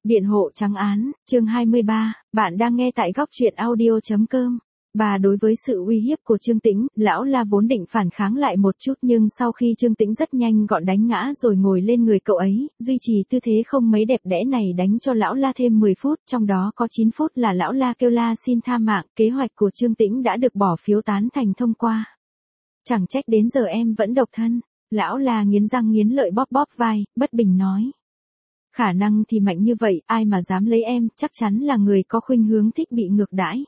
Biện hộ trắng án, chương 23, bạn đang nghe tại góc truyện audio.com. Bà đối với sự uy hiếp của Trương Tĩnh, lão La vốn định phản kháng lại một chút nhưng sau khi Trương Tĩnh rất nhanh gọn đánh ngã rồi ngồi lên người cậu ấy, duy trì tư thế không mấy đẹp đẽ này đánh cho lão La thêm 10 phút, trong đó có 9 phút là lão La kêu la xin tha mạng, kế hoạch của Trương Tĩnh đã được bỏ phiếu tán thành thông qua. Chẳng trách đến giờ em vẫn độc thân, lão La nghiến răng nghiến lợi bóp bóp vai, bất bình nói. Khả năng thì mạnh như vậy, ai mà dám lấy em, chắc chắn là người có khuynh hướng thích bị ngược đãi.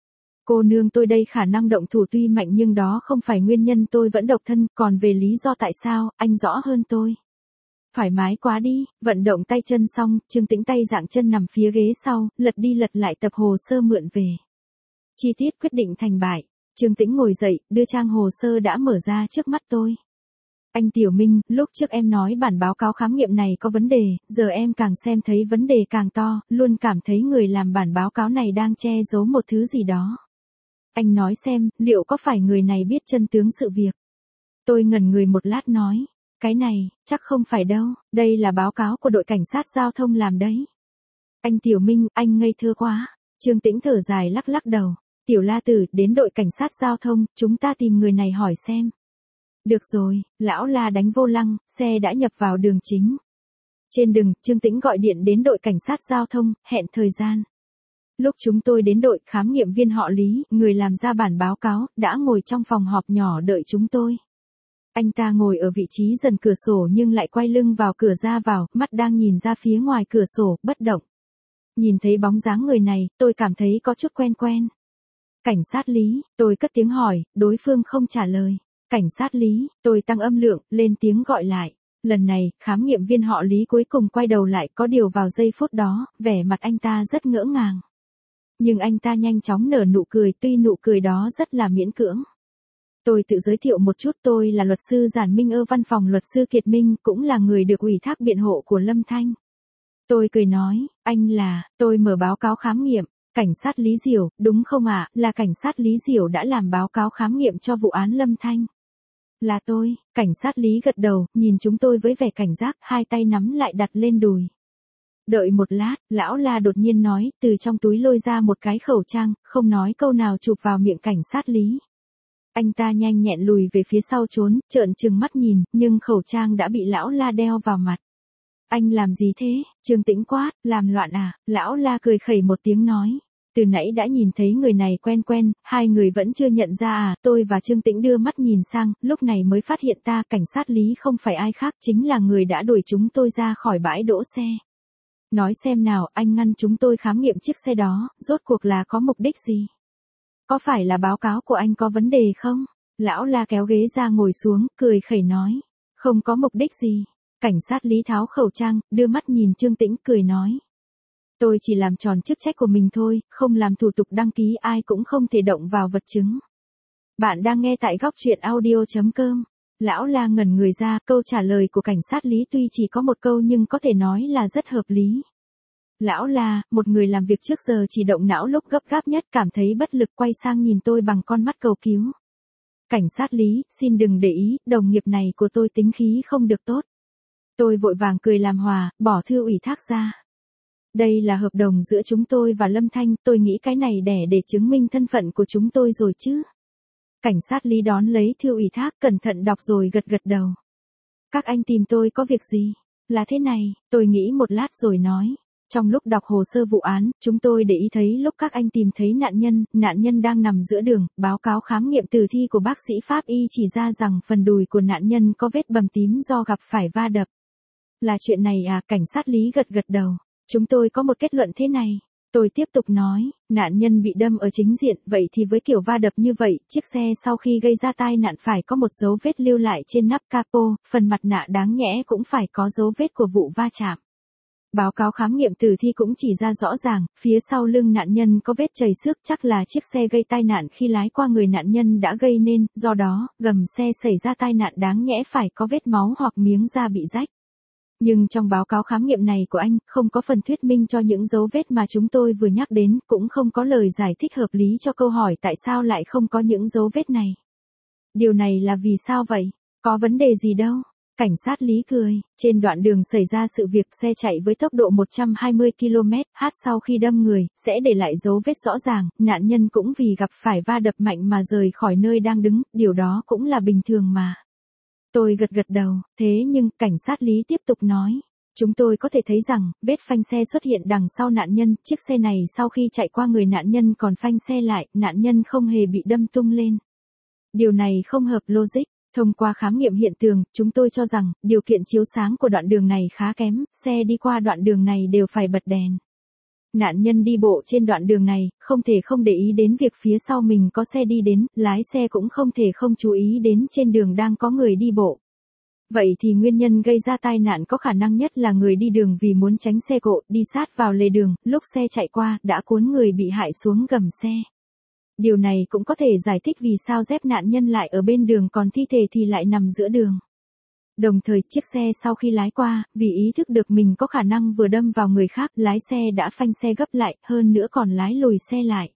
Cô nương tôi đây khả năng động thủ tuy mạnh nhưng đó không phải nguyên nhân tôi vẫn độc thân, còn về lý do tại sao, anh rõ hơn tôi. Thoải mái quá đi, vận động tay chân xong, Trương Tĩnh tay dạng chân nằm phía ghế sau, lật đi lật lại tập hồ sơ mượn về. Chi tiết quyết định thành bại, Trương Tĩnh ngồi dậy, đưa trang hồ sơ đã mở ra trước mắt tôi. Anh Tiểu Minh, lúc trước em nói bản báo cáo khám nghiệm này có vấn đề, giờ em càng xem thấy vấn đề càng to, luôn cảm thấy người làm bản báo cáo này đang che giấu một thứ gì đó. Anh nói xem, liệu có phải người này biết chân tướng sự việc? Tôi ngẩn người một lát nói, cái này, chắc không phải đâu, đây là báo cáo của đội cảnh sát giao thông làm đấy. Anh Tiểu Minh, anh ngây thơ quá. Trương Tĩnh thở dài lắc lắc đầu. Tiểu La Tử, đến đội cảnh sát giao thông, chúng ta tìm người này hỏi xem. Được rồi, lão La đánh vô lăng, xe đã nhập vào đường chính. Trên đường, Trương Tĩnh gọi điện đến đội cảnh sát giao thông, hẹn thời gian. Lúc chúng tôi đến đội, khám nghiệm viên họ Lý, người làm ra bản báo cáo, đã ngồi trong phòng họp nhỏ đợi chúng tôi. Anh ta ngồi ở vị trí gần cửa sổ nhưng lại quay lưng vào cửa ra vào, mắt đang nhìn ra phía ngoài cửa sổ, bất động. Nhìn thấy bóng dáng người này, tôi cảm thấy có chút quen quen. Cảnh sát Lý, tôi cất tiếng hỏi, đối phương không trả lời. Cảnh sát Lý, tôi tăng âm lượng, lên tiếng gọi lại. Lần này, khám nghiệm viên họ Lý cuối cùng quay đầu lại, có điều vào giây phút đó, vẻ mặt anh ta rất ngỡ ngàng. Nhưng anh ta nhanh chóng nở nụ cười, tuy nụ cười đó rất là miễn cưỡng. Tôi tự giới thiệu một chút, tôi là luật sư Giản Minh ở văn phòng luật sư Kiệt Minh, cũng là người được ủy thác biện hộ của Lâm Thanh. Tôi cười nói, anh là, tôi mở báo cáo khám nghiệm. Cảnh sát Lý Diểu, đúng không ạ, là cảnh sát Lý Diểu đã làm báo cáo khám nghiệm cho vụ án Lâm Thanh. Là tôi, cảnh sát Lý gật đầu, nhìn chúng tôi với vẻ cảnh giác, hai tay nắm lại đặt lên đùi. Đợi một lát, lão La đột nhiên nói, từ trong túi lôi ra một cái khẩu trang, không nói câu nào chụp vào miệng cảnh sát Lý. Anh ta nhanh nhẹn lùi về phía sau trốn, trợn trừng mắt nhìn, nhưng khẩu trang đã bị lão La đeo vào mặt. Anh làm gì thế? Trương Tĩnh quát, làm loạn à? Lão La cười khẩy một tiếng nói. Từ nãy đã nhìn thấy người này quen quen, hai người vẫn chưa nhận ra à? Tôi và Trương Tĩnh đưa mắt nhìn sang, lúc này mới phát hiện ta, cảnh sát Lý không phải ai khác, chính là người đã đuổi chúng tôi ra khỏi bãi đỗ xe. Nói xem nào, anh ngăn chúng tôi khám nghiệm chiếc xe đó, rốt cuộc là có mục đích gì? Có phải là báo cáo của anh có vấn đề không? Lão La kéo ghế ra ngồi xuống, cười khẩy nói. Không có mục đích gì. Cảnh sát Lý tháo khẩu trang, đưa mắt nhìn Trương Tĩnh, cười nói. Tôi chỉ làm tròn chức trách của mình thôi, không làm thủ tục đăng ký, ai cũng không thể động vào vật chứng. Bạn đang nghe tại góc truyện audio.com. Lão La ngẩn người ra, câu trả lời của cảnh sát Lý tuy chỉ có một câu nhưng có thể nói là rất hợp lý. Lão La, một người làm việc trước giờ chỉ động não lúc gấp gáp nhất, cảm thấy bất lực, quay sang nhìn tôi bằng con mắt cầu cứu. Cảnh sát Lý, xin đừng để ý, đồng nghiệp này của tôi tính khí không được tốt. Tôi vội vàng cười làm hòa, bỏ thư ủy thác ra. Đây là hợp đồng giữa chúng tôi và Lâm Thanh, tôi nghĩ cái này để chứng minh thân phận của chúng tôi rồi chứ. Cảnh sát Lý đón lấy thư ủy thác, cẩn thận đọc rồi gật gật đầu. Các anh tìm tôi có việc gì? Là thế này, tôi nghĩ một lát rồi nói. Trong lúc đọc hồ sơ vụ án, chúng tôi để ý thấy lúc các anh tìm thấy nạn nhân đang nằm giữa đường, báo cáo khám nghiệm tử thi của bác sĩ Pháp Y chỉ ra rằng phần đùi của nạn nhân có vết bầm tím do gặp phải va đập. Là chuyện này à? Cảnh sát Lý gật gật đầu. Chúng tôi có một kết luận thế này. Tôi tiếp tục nói, nạn nhân bị đâm ở chính diện, vậy thì với kiểu va đập như vậy, chiếc xe sau khi gây ra tai nạn phải có một dấu vết lưu lại trên nắp capo, phần mặt nạ đáng nhẽ cũng phải có dấu vết của vụ va chạm. Báo cáo khám nghiệm tử thi cũng chỉ ra rõ ràng, phía sau lưng nạn nhân có vết chảy xước, chắc là chiếc xe gây tai nạn khi lái qua người nạn nhân đã gây nên, do đó, gầm xe xảy ra tai nạn đáng nhẽ phải có vết máu hoặc miếng da bị rách. Nhưng trong báo cáo khám nghiệm này của anh, không có phần thuyết minh cho những dấu vết mà chúng tôi vừa nhắc đến, cũng không có lời giải thích hợp lý cho câu hỏi tại sao lại không có những dấu vết này. Điều này là vì sao vậy? Có vấn đề gì đâu? Cảnh sát Lý cười, trên đoạn đường xảy ra sự việc xe chạy với tốc độ 120 km/h sau khi đâm người, sẽ để lại dấu vết rõ ràng, nạn nhân cũng vì gặp phải va đập mạnh mà rời khỏi nơi đang đứng, điều đó cũng là bình thường mà. Tôi gật gật đầu, thế nhưng, cảnh sát Lý tiếp tục nói. Chúng tôi có thể thấy rằng, vết phanh xe xuất hiện đằng sau nạn nhân, chiếc xe này sau khi chạy qua người nạn nhân còn phanh xe lại, nạn nhân không hề bị đâm tung lên. Điều này không hợp logic. Thông qua khám nghiệm hiện trường, chúng tôi cho rằng, điều kiện chiếu sáng của đoạn đường này khá kém, xe đi qua đoạn đường này đều phải bật đèn. Nạn nhân đi bộ trên đoạn đường này, không thể không để ý đến việc phía sau mình có xe đi đến, lái xe cũng không thể không chú ý đến trên đường đang có người đi bộ. Vậy thì nguyên nhân gây ra tai nạn có khả năng nhất là người đi đường vì muốn tránh xe cộ, đi sát vào lề đường, lúc xe chạy qua, đã cuốn người bị hại xuống gầm xe. Điều này cũng có thể giải thích vì sao dép nạn nhân lại ở bên đường còn thi thể thì lại nằm giữa đường. Đồng thời, chiếc xe sau khi lái qua, vì ý thức được mình có khả năng vừa đâm vào người khác, lái xe đã phanh xe gấp lại, hơn nữa còn lái lùi xe lại.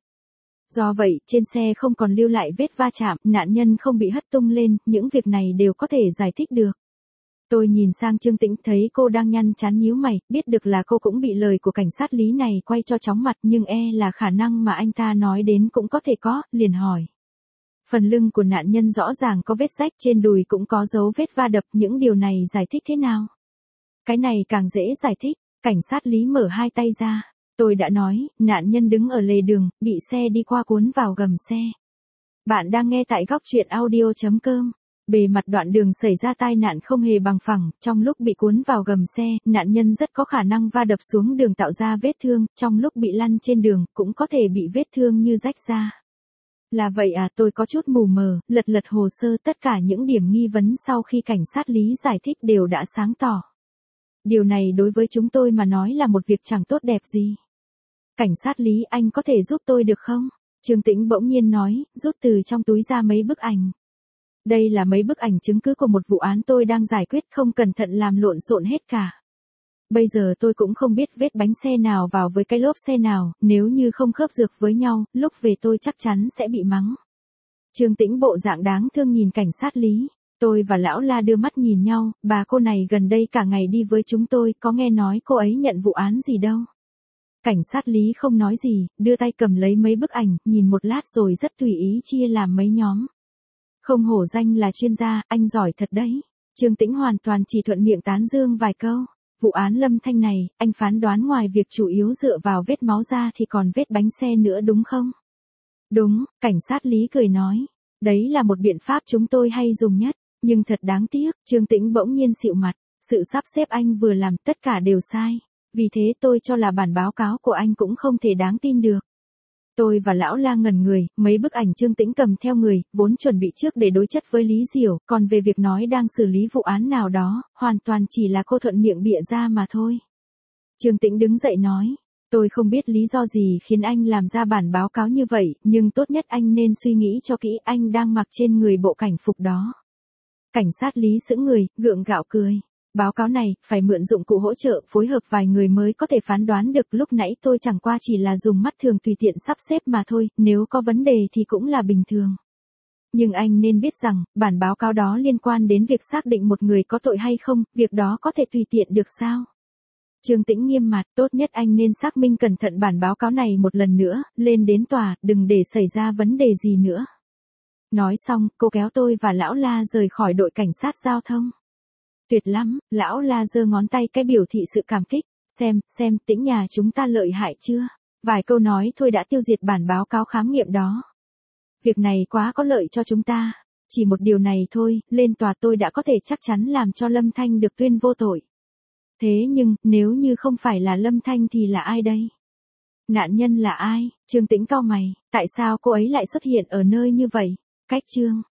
Do vậy, trên xe không còn lưu lại vết va chạm, nạn nhân không bị hất tung lên, những việc này đều có thể giải thích được. Tôi nhìn sang Trương Tĩnh thấy cô đang nhăn trán nhíu mày, biết được là cô cũng bị lời của cảnh sát Lý này quay cho chóng mặt nhưng là khả năng mà anh ta nói đến cũng có thể có, liền hỏi. Phần lưng của nạn nhân rõ ràng có vết rách, trên đùi cũng có dấu vết va đập, những điều này giải thích thế nào? Cái này càng dễ giải thích, cảnh sát Lý mở hai tay ra. Tôi đã nói, nạn nhân đứng ở lề đường, bị xe đi qua cuốn vào gầm xe. Bạn đang nghe tại góc truyện audio.com. Bề mặt đoạn đường xảy ra tai nạn không hề bằng phẳng, trong lúc bị cuốn vào gầm xe, nạn nhân rất có khả năng va đập xuống đường tạo ra vết thương, trong lúc bị lăn trên đường, cũng có thể bị vết thương như rách ra. Là vậy à, tôi có chút mù mờ, lật hồ sơ, tất cả những điểm nghi vấn sau khi cảnh sát Lý giải thích đều đã sáng tỏ. Điều này đối với chúng tôi mà nói là một việc chẳng tốt đẹp gì. Cảnh sát Lý, anh có thể giúp tôi được không? Trương Tĩnh bỗng nhiên nói, rút từ trong túi ra mấy bức ảnh. Đây là mấy bức ảnh chứng cứ của một vụ án tôi đang giải quyết, không cẩn thận làm lộn xộn hết cả. Bây giờ tôi cũng không biết vết bánh xe nào vào với cái lốp xe nào, nếu như không khớp dược với nhau, lúc về tôi chắc chắn sẽ bị mắng. Trương Tĩnh bộ dạng đáng thương nhìn cảnh sát Lý. Tôi và lão La đưa mắt nhìn nhau, bà cô này gần đây cả ngày đi với chúng tôi, có nghe nói cô ấy nhận vụ án gì đâu. Cảnh sát Lý không nói gì, đưa tay cầm lấy mấy bức ảnh, nhìn một lát rồi rất tùy ý chia làm mấy nhóm. Không hổ danh là chuyên gia, anh giỏi thật đấy. Trương Tĩnh hoàn toàn chỉ thuận miệng tán dương vài câu. Vụ án Lâm Thanh này, anh phán đoán ngoài việc chủ yếu dựa vào vết máu ra thì còn vết bánh xe nữa đúng không? Đúng, cảnh sát Lý cười nói. Đấy là một biện pháp chúng tôi hay dùng nhất, nhưng thật đáng tiếc, Trương Tĩnh bỗng nhiên xịu mặt. Sự sắp xếp anh vừa làm tất cả đều sai. Vì thế tôi cho là bản báo cáo của anh cũng không thể đáng tin được. Tôi và lão La ngẩn người, mấy bức ảnh Trương Tĩnh cầm theo người, vốn chuẩn bị trước để đối chất với Lý Diểu, còn về việc nói đang xử lý vụ án nào đó, hoàn toàn chỉ là cô thuận miệng bịa ra mà thôi. Trương Tĩnh đứng dậy nói, tôi không biết lý do gì khiến anh làm ra bản báo cáo như vậy, nhưng tốt nhất anh nên suy nghĩ cho kỹ, anh đang mặc trên người bộ cảnh phục đó. Cảnh sát Lý sững người, gượng gạo cười. Báo cáo này, phải mượn dụng cụ hỗ trợ, phối hợp vài người mới có thể phán đoán được, lúc nãy tôi chẳng qua chỉ là dùng mắt thường tùy tiện sắp xếp mà thôi, nếu có vấn đề thì cũng là bình thường. Nhưng anh nên biết rằng, bản báo cáo đó liên quan đến việc xác định một người có tội hay không, việc đó có thể tùy tiện được sao? Trương Tĩnh nghiêm mặt, tốt nhất anh nên xác minh cẩn thận bản báo cáo này một lần nữa, lên đến tòa, đừng để xảy ra vấn đề gì nữa. Nói xong, cô kéo tôi và lão La rời khỏi đội cảnh sát giao thông. Tuyệt lắm, lão La giơ ngón tay cái biểu thị sự cảm kích, xem, Tĩnh nhà chúng ta lợi hại chưa? Vài câu nói thôi đã tiêu diệt bản báo cáo khám nghiệm đó. Việc này quá có lợi cho chúng ta. Chỉ một điều này thôi, lên tòa tôi đã có thể chắc chắn làm cho Lâm Thanh được tuyên vô tội. Thế nhưng, nếu như không phải là Lâm Thanh thì là ai đây? Nạn nhân là ai? Trương Tĩnh cau mày, tại sao cô ấy lại xuất hiện ở nơi như vậy? Cách chương